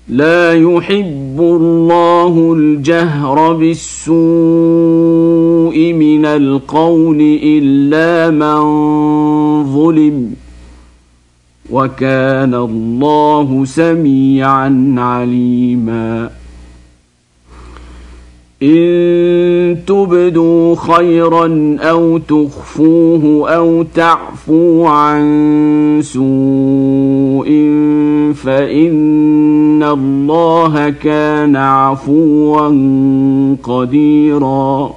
لا يحب الله الجهر بالسوء من القول إلا من ظلم وكان الله سميعا عليما إن تبدوا خيرا أو تخفوه أو تعفوا عن سوء فإن الله كان عفوا قديرا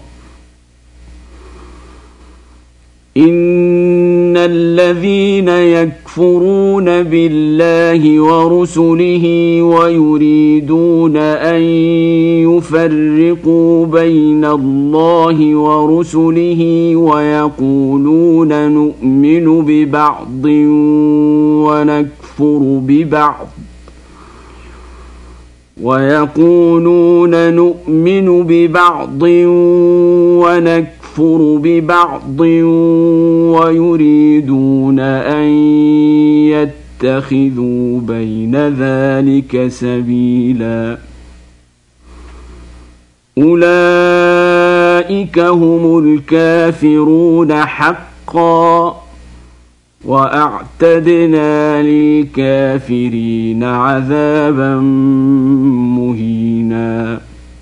إن الذين يكفرون بالله ورسله ويريدون أن يفرقوا بين الله ورسله ويقولون نؤمن ببعض ونكفر ببعض ويريدون أن يتخذوا بين ذلك سبيلا أولئك هم الكافرون حقا وأعتدنا للكافرين عذابا مهينا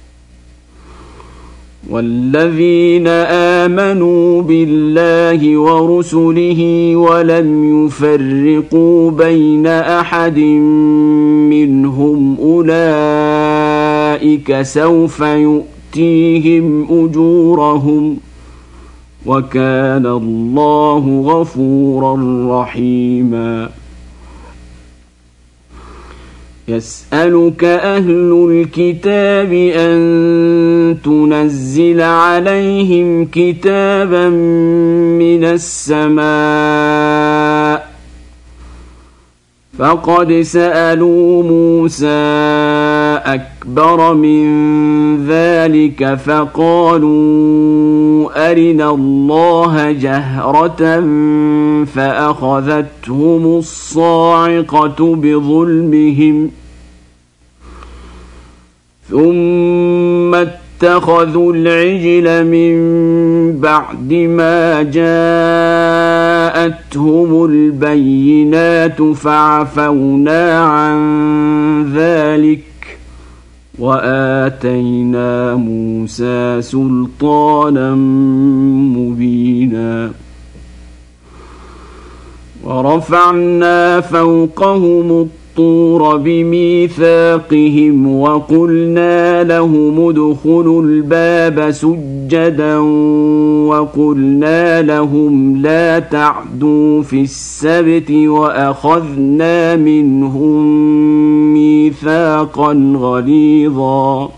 والذين آمنوا بالله ورسله ولم يفرقوا بين أحد منهم أولئك سوف يؤتيهم أجورهم وكان الله غفورا رحيما يسألك أهل الكتاب أن تنزل عليهم كتابا من السماء فقد سألوا موسى أكبر من ذلك فقالوا أرنا الله جهرة فأخذتهم الصاعقة بظلمهم ثم اتخذوا العجل من بعد ما جاءتهم البينات فعفونا عن ذلك وآتينا موسى سلطانا مبينا ورفعنا فوقهم الطور بميثاقهم وقلنا لهم ادخلوا الباب سجدا وقلنا لهم لا تعدوا في السبت وأخذنا منهم ميثاقا غليظا